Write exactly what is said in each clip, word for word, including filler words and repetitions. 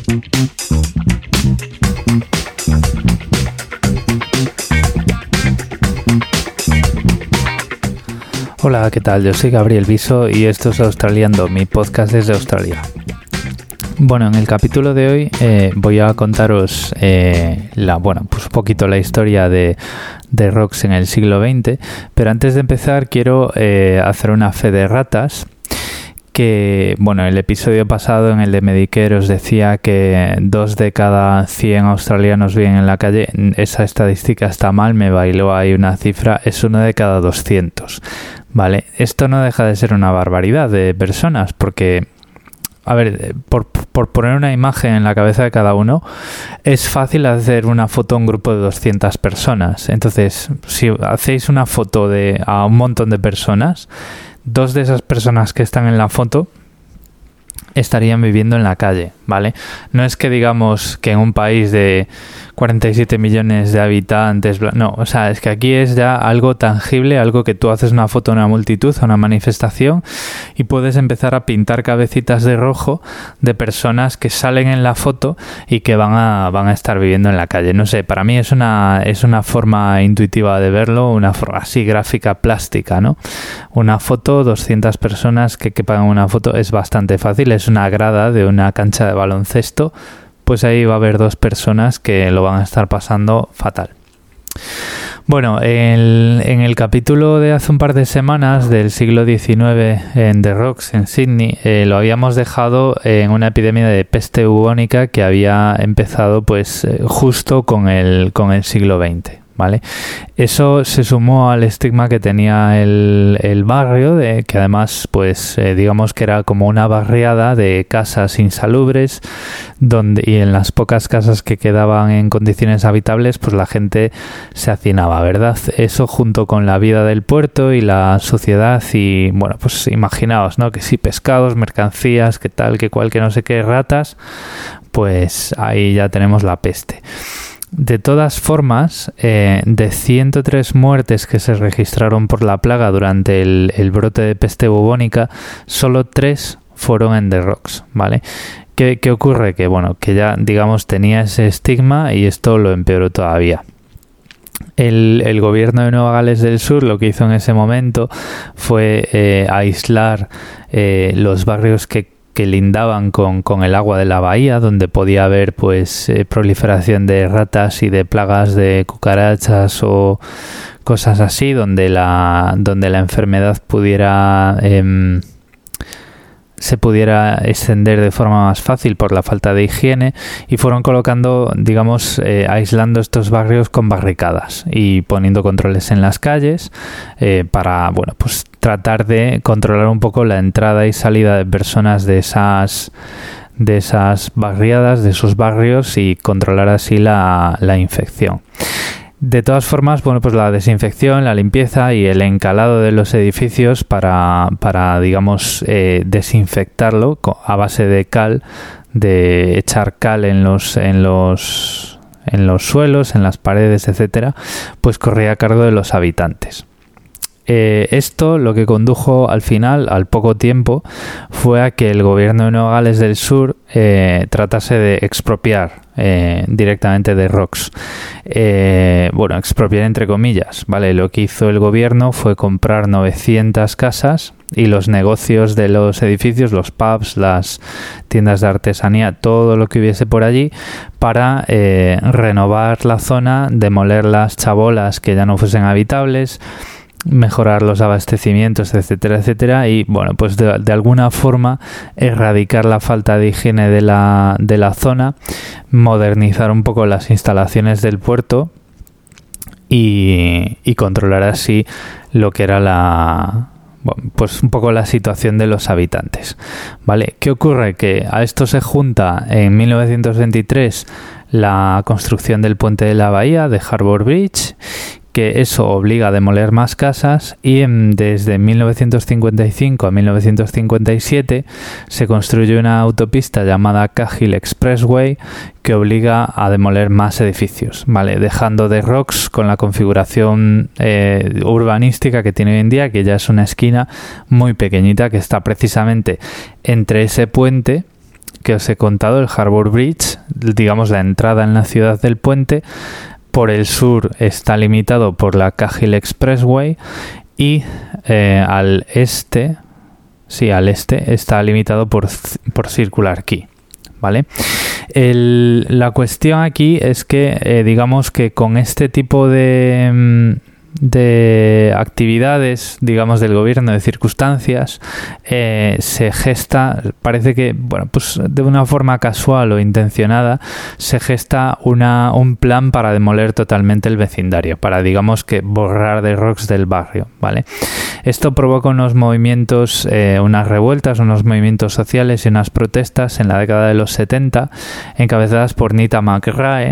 Hola, ¿qué tal? Yo soy Gabriel Viso y esto es Australiando, mi podcast desde Australia. Bueno, en el capítulo de hoy eh, voy a contaros eh, la, bueno, pues un poquito la historia de, de Rox en el siglo veinte, pero antes de empezar quiero eh, hacer una fe de ratas. Que, bueno, el episodio pasado en el de Medicare os decía que dos de cada cien australianos viven en la calle. Esa estadística está mal, me bailó ahí una cifra, es uno de cada doscientos, ¿vale? Esto no deja de ser una barbaridad de personas, porque, a ver, por, por poner una imagen en la cabeza de cada uno, es fácil hacer una foto a un grupo de doscientas personas. Entonces, si hacéis una foto de a un montón de personas, dos de esas personas que están en la foto estarían viviendo en la calle, ¿vale? No es que digamos que en un país de cuarenta y siete millones de habitantes, no, o sea, es que aquí es ya algo tangible, algo que tú haces una foto a una multitud, a una manifestación y puedes empezar a pintar cabecitas de rojo de personas que salen en la foto y que van a, van a estar viviendo en la calle. No sé, para mí es una, es una forma intuitiva de verlo, una forma así gráfica plástica, ¿no? Una foto, doscientas personas que quepan en una foto es bastante fácil, es una grada de una cancha de baloncesto, pues ahí va a haber dos personas que lo van a estar pasando fatal. Bueno, el, en el capítulo de hace un par de semanas del siglo diecinueve en The Rocks, en Sydney, eh, lo habíamos dejado en una epidemia de peste bubónica que había empezado pues eh, justo con el, con el siglo veinte. ¿Vale? Eso se sumó al estigma que tenía el, el barrio, de, que además, pues, eh, digamos que era como una barriada de casas insalubres, donde y en las pocas casas que quedaban en condiciones habitables, pues la gente se hacinaba, ¿verdad? Eso junto con la vida del puerto y la suciedad y, bueno, pues imaginaos, ¿no? Que sí, pescados, mercancías, que tal, que cual, que no sé qué, ratas, pues ahí ya tenemos la peste. De todas formas, eh, de ciento tres muertes que se registraron por la plaga durante el, el brote de peste bubónica, solo tres fueron en The Rocks, ¿vale? ¿Qué, qué ocurre? Que, bueno, que ya, digamos, tenía ese estigma y esto lo empeoró todavía. El, el gobierno de Nueva Gales del Sur lo que hizo en ese momento fue eh, aislar eh, los barrios que que lindaban con, con el agua de la bahía, donde podía haber pues eh, proliferación de ratas y de plagas de cucarachas o cosas así, donde la, donde la enfermedad pudiera eh, se pudiera extender de forma más fácil por la falta de higiene, y fueron colocando, digamos, eh, aislando estos barrios con barricadas y poniendo controles en las calles eh, para, bueno, pues tratar de controlar un poco la entrada y salida de personas de esas de esas barriadas, de esos barrios, y controlar así la, la infección. De todas formas, bueno, pues la desinfección, la limpieza y el encalado de los edificios para, para digamos, eh, desinfectarlo a base de cal, de echar cal en los, en los, en los suelos, en las paredes, etcétera, pues corría a cargo de los habitantes. Eh, esto lo que condujo al final, al poco tiempo, fue a que el gobierno de Nueva Gales del Sur eh, tratase de expropiar eh, directamente de Rocks. Eh, bueno, expropiar entre comillas, ¿vale? Lo que hizo el gobierno fue comprar novecientas casas y los negocios de los edificios, los pubs, las tiendas de artesanía, todo lo que hubiese por allí, para eh, renovar la zona, demoler las chabolas que ya no fuesen habitables, mejorar los abastecimientos, etcétera, etcétera, y bueno, pues de, de alguna forma erradicar la falta de higiene de la, de la zona, modernizar un poco las instalaciones del puerto y, y controlar así lo que era la, bueno, pues un poco la situación de los habitantes, ¿vale? ¿Qué ocurre? Que a esto se junta en mil novecientos veintitrés la construcción del puente de la bahía, de Harbour Bridge, que eso obliga a demoler más casas, y en, desde mil novecientos cincuenta y cinco a mil novecientos cincuenta y siete se construye una autopista llamada Cahill Expressway que obliga a demoler más edificios, ¿vale? Dejando The Rocks con la configuración eh, urbanística que tiene hoy en día, que ya es una esquina muy pequeñita que está precisamente entre ese puente, que os he contado, el Harbour Bridge, digamos la entrada en la ciudad del puente. Por el sur está limitado por la Cahill Expressway y eh, al este, sí, al este está limitado por, por Circular Quay, ¿vale? El, la cuestión aquí es que, eh, digamos que con este tipo de... de actividades, digamos, del gobierno, de circunstancias, eh, se gesta, parece que, bueno, pues de una forma casual o intencionada, se gesta una, un plan para demoler totalmente el vecindario, para, digamos, que borrar The Rocks del barrio, ¿vale? Esto provoca unos movimientos, eh, unas revueltas, unos movimientos sociales y unas protestas en la década de los setenta, encabezadas por Nita McRae,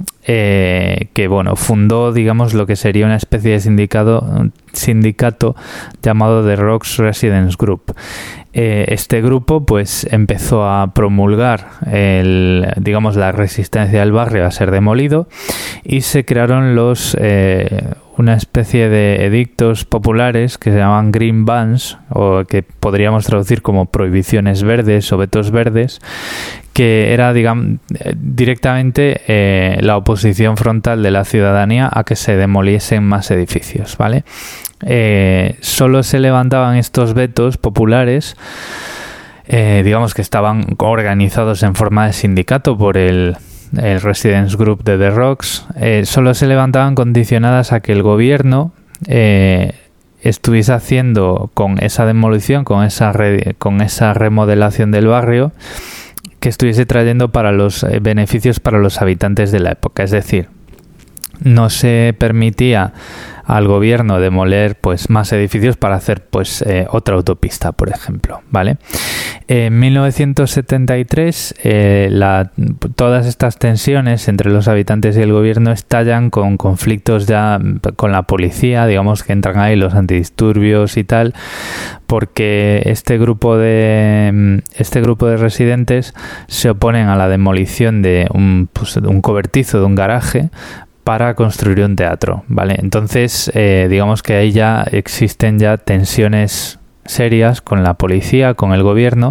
Eh, que bueno, fundó, digamos, lo que sería una especie de sindicato, sindicato llamado The Rocks Residents Group. Eh, este grupo pues empezó a promulgar el, digamos, la resistencia del barrio a ser demolido, y se crearon los eh, una especie de edictos populares que se llaman Green Bans, o que podríamos traducir como prohibiciones verdes o vetos verdes, que era, digamos, directamente eh, la oposición frontal de la ciudadanía a que se demoliesen más edificios, ¿vale? Eh, solo se levantaban estos vetos populares, eh, digamos que estaban organizados en forma de sindicato por el, el Residents Group de The Rocks, eh, solo se levantaban condicionadas a que el gobierno eh, estuviese haciendo con esa demolición, con esa, re, con esa remodelación del barrio, que estuviese trayendo para los eh, beneficios para los habitantes de la época. Es decir, no se permitía al gobierno demoler pues más edificios para hacer pues eh, otra autopista, por ejemplo, ¿vale? En mil novecientos setenta y tres eh, la, todas estas tensiones entre los habitantes y el gobierno estallan con conflictos ya con la policía, digamos que entran ahí los antidisturbios y tal, porque este grupo de este grupo de residentes se oponen a la demolición de un, pues, de un cobertizo de un garaje para construir un teatro, ¿vale? Entonces, eh, digamos que ahí ya existen ya tensiones serias con la policía, con el gobierno,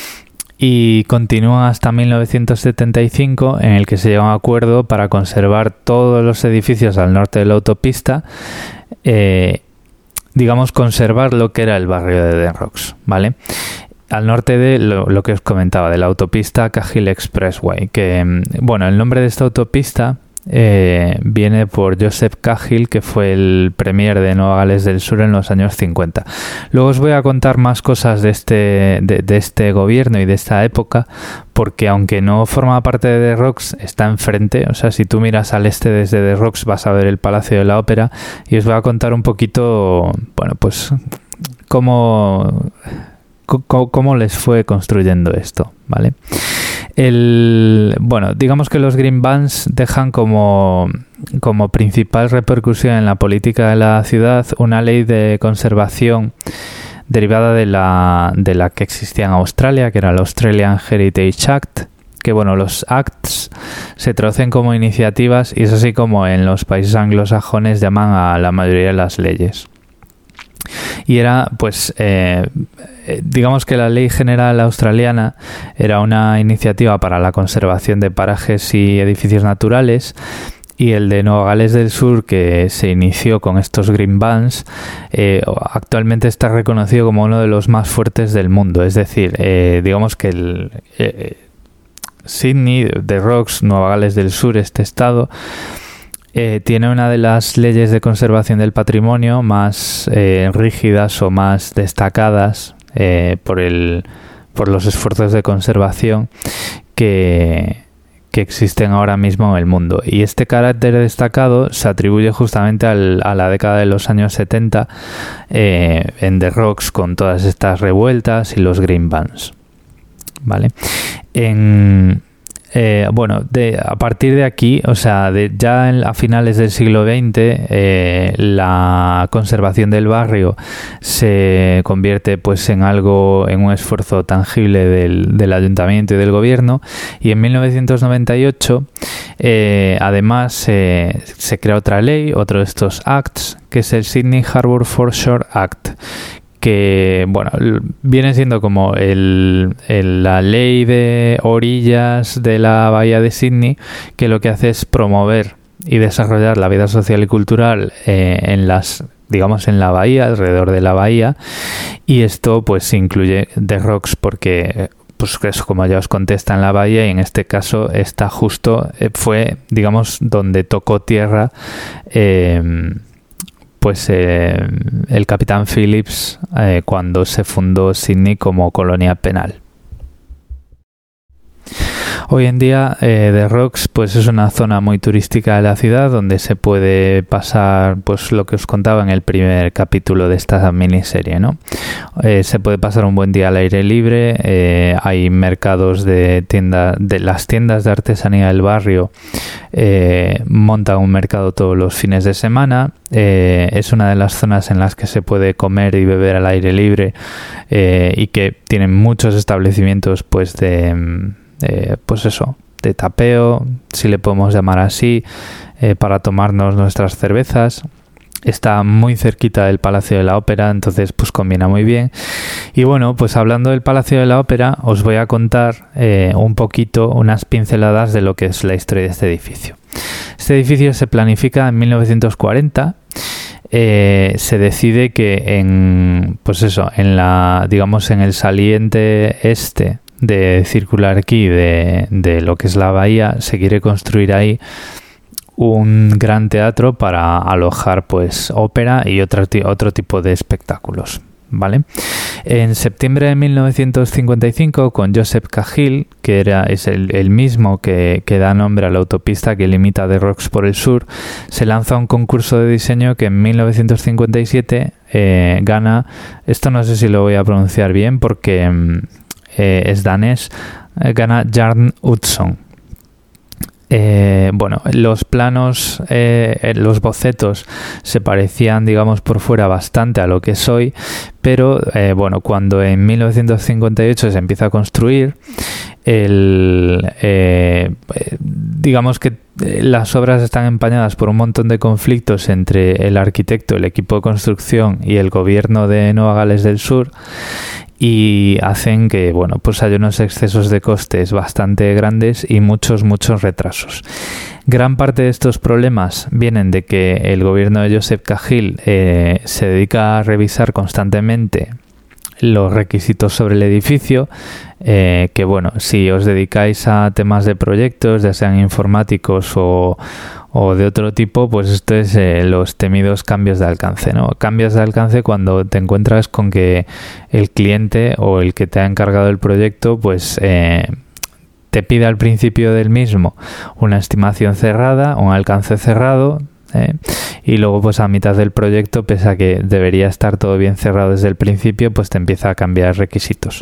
y continúa hasta mil novecientos setenta y cinco, en el que se llega a un acuerdo para conservar todos los edificios al norte de la autopista, eh, digamos, conservar lo que era el barrio de The Rocks, ¿vale? Al norte de lo, lo que os comentaba, de la autopista Cahill Expressway, que, bueno, el nombre de esta autopista Eh, viene por Joseph Cahill, que fue el premier de Nueva Gales del Sur en los años cincuenta. Luego os voy a contar más cosas de este, de, de este gobierno y de esta época, porque aunque no forma parte de The Rocks, está enfrente. O sea, si tú miras al este desde The Rocks vas a ver el Palacio de la Ópera, y os voy a contar un poquito, bueno, pues cómo, cómo, cómo les fue construyendo esto, ¿vale? El, bueno, digamos que los Green Bans dejan como, como principal repercusión en la política de la ciudad una ley de conservación derivada de la, de la que existía en Australia, que era el Australian Heritage Act, que, bueno, los acts se traducen como iniciativas, y es así como en los países anglosajones llaman a la mayoría de las leyes. Y era, pues, eh, digamos que la Ley General Australiana era una iniciativa para la conservación de parajes y edificios naturales, y el de Nueva Gales del Sur, que se inició con estos Green Bans, eh, actualmente está reconocido como uno de los más fuertes del mundo. Es decir, eh, digamos que el eh, Sydney, The Rocks, Nueva Gales del Sur, este estado, Eh, tiene una de las leyes de conservación del patrimonio más eh, rígidas o más destacadas eh, por el por los esfuerzos de conservación que, que existen ahora mismo en el mundo. Y este carácter destacado se atribuye justamente al, a la década de los años setenta eh, en The Rocks, con todas estas revueltas y los Green Bans, ¿vale? En... Eh, bueno, de, a partir de aquí, o sea, de, ya en, a finales del siglo veinte, eh, la conservación del barrio se convierte pues en algo, en un esfuerzo tangible del, del ayuntamiento y del gobierno, y en mil novecientos noventa y ocho eh, además eh, se crea otra ley, otro de estos acts, que es el Sydney Harbour Foreshore Act, que, bueno, viene siendo como el, el, la ley de orillas de la bahía de Sídney, que lo que hace es promover y desarrollar la vida social y cultural eh, en las, digamos, en la bahía, alrededor de la bahía, y esto pues incluye The Rocks porque pues eso, como ya os conté, está en la bahía, y en este caso está justo, eh, fue, digamos, donde tocó tierra eh, pues eh, el capitán Phillips eh, cuando se fundó Sídney como colonia penal. Hoy en día eh, The Rocks pues es una zona muy turística de la ciudad donde se puede pasar pues lo que os contaba en el primer capítulo de esta miniserie, ¿no? Eh, se puede pasar un buen día al aire libre, eh, hay mercados de tienda, de las tiendas de artesanía del barrio eh, montan un mercado todos los fines de semana, eh, es una de las zonas en las que se puede comer y beber al aire libre eh, y que tienen muchos establecimientos pues de Eh, pues eso, de tapeo, si le podemos llamar así, eh, para tomarnos nuestras cervezas. Está muy cerquita del Palacio de la Ópera, entonces pues combina muy bien. Y bueno, pues hablando del Palacio de la Ópera, os voy a contar eh, un poquito, unas pinceladas de lo que es la historia de este edificio. Este edificio se planifica en mil novecientos cuarenta. Eh, se decide que en, pues eso, en la, digamos, en el saliente este de Circular Quay de, de lo que es la bahía, se quiere construir ahí un gran teatro para alojar pues ópera y otro, otro tipo de espectáculos, ¿vale? En septiembre de mil novecientos cincuenta y cinco, con Joseph Cahill, que era, es el, el mismo que, que da nombre a la autopista que limita The Rocks por el sur, se lanza un concurso de diseño que en mil novecientos cincuenta y siete eh, gana, esto no sé si lo voy a pronunciar bien porque Eh, es danés, eh, gana Jarn Utzon. Eh, bueno, los planos, eh, los bocetos se parecían, digamos, por fuera bastante a lo que es hoy, pero eh, bueno, cuando en mil novecientos cincuenta y ocho se empieza a construir, el, eh, digamos que las obras están empañadas por un montón de conflictos entre el arquitecto, el equipo de construcción y el gobierno de Nueva Gales del Sur, y hacen que, bueno, pues haya unos excesos de costes bastante grandes y muchos, muchos retrasos. Gran parte de estos problemas vienen de que el gobierno de Joseph Cahill eh, se dedica a revisar constantemente los requisitos sobre el edificio, eh, que bueno, si os dedicáis a temas de proyectos, ya sean informáticos o, o de otro tipo, pues esto es eh, los temidos cambios de alcance, ¿no? Cambios de alcance cuando te encuentras con que el cliente o el que te ha encargado el proyecto, pues eh, te pide al principio del mismo una estimación cerrada, un alcance cerrado, ¿eh? Y luego pues a mitad del proyecto, pese a que debería estar todo bien cerrado desde el principio, pues te empieza a cambiar requisitos.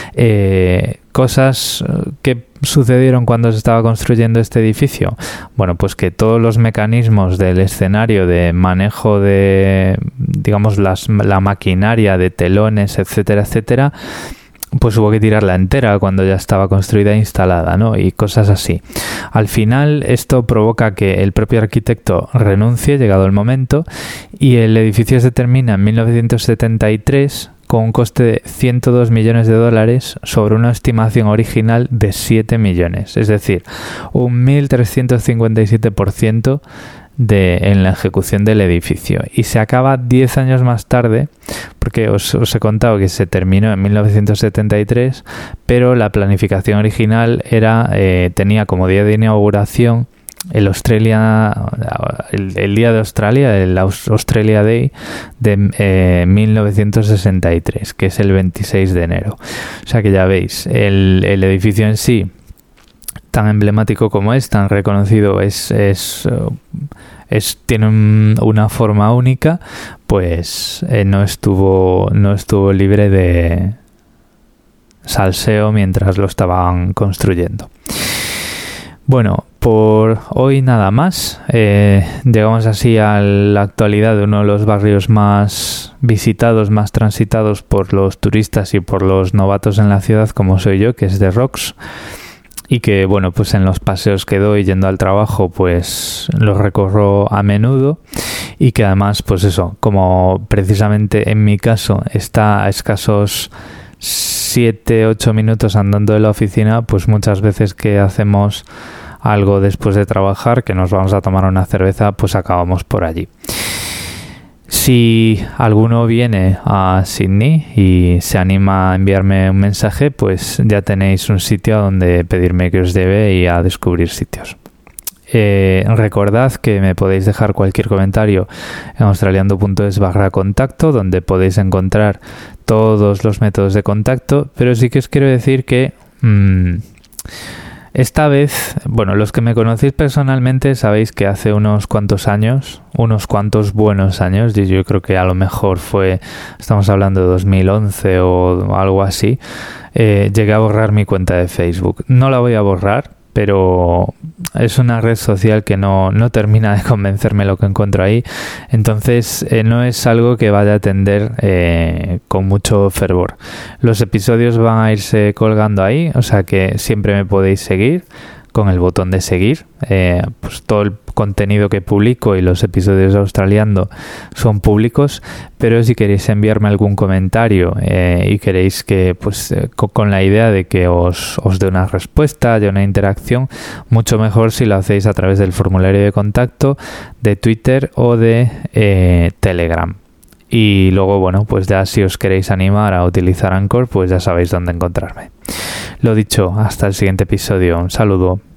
Eh, cosas que sucedieron cuando se estaba construyendo este edificio, bueno, pues que todos los mecanismos del escenario de manejo de, digamos, las, la maquinaria de telones, etcétera, etcétera, pues hubo que tirarla entera cuando ya estaba construida e instalada, ¿no? Y cosas así. Al final esto provoca que el propio arquitecto renuncie, llegado el momento, y el edificio se termina en mil novecientos setenta y tres con un coste de ciento dos millones de dólares sobre una estimación original de siete millones, es decir, un mil trescientos cincuenta y siete por ciento de, en la ejecución del edificio, y se acaba diez años más tarde, porque os, os he contado que se terminó en mil novecientos setenta y tres, pero la planificación original era eh, tenía como día de inauguración el Australia el, el día de Australia, el Australia Day de eh, mil novecientos sesenta y tres, que es el veintiséis de enero. O sea que ya veis, el, el edificio en sí, tan emblemático como es, tan reconocido, es, es, es tiene un, una forma única, pues eh, no estuvo no estuvo libre de salseo mientras lo estaban construyendo. Bueno, por hoy nada más. Eh, llegamos así a la actualidad de uno de los barrios más visitados, más transitados por los turistas y por los novatos en la ciudad, como soy yo, que es The Rocks. Y que, bueno, pues en los paseos que doy yendo al trabajo, pues los recorro a menudo. y que además, pues eso, como precisamente en mi caso está a escasos siete ocho minutos andando de la oficina, pues muchas veces que hacemos algo después de trabajar, que nos vamos a tomar una cerveza, pues acabamos por allí. Si alguno viene a Sydney y se anima a enviarme un mensaje, pues ya tenéis un sitio a donde pedirme que os lleve y a descubrir sitios. Eh, recordad que me podéis dejar cualquier comentario en australiando punto es barra contacto, donde podéis encontrar todos los métodos de contacto, pero sí que os quiero decir que mmm, esta vez, bueno, los que me conocéis personalmente sabéis que hace unos cuantos años, unos cuantos buenos años, y yo creo que a lo mejor fue, estamos hablando de dos mil once o algo así, eh, llegué a borrar mi cuenta de Facebook. No la voy a borrar, pero es una red social que no, no termina de convencerme lo que encuentro ahí. Entonces eh, no es algo que vaya a atender eh, con mucho fervor. Los episodios van a irse colgando ahí, o sea que siempre me podéis seguir con el botón de seguir. Eh, pues todo el contenido que publico y los episodios de Australiando son públicos, pero si queréis enviarme algún comentario eh, y queréis que, pues eh, con, con la idea de que os, os dé una respuesta, de una interacción, mucho mejor si lo hacéis a través del formulario de contacto de Twitter o de eh, Telegram. Y luego, bueno, pues ya si os queréis animar a utilizar Anchor, pues ya sabéis dónde encontrarme. Lo dicho, hasta el siguiente episodio. Un saludo.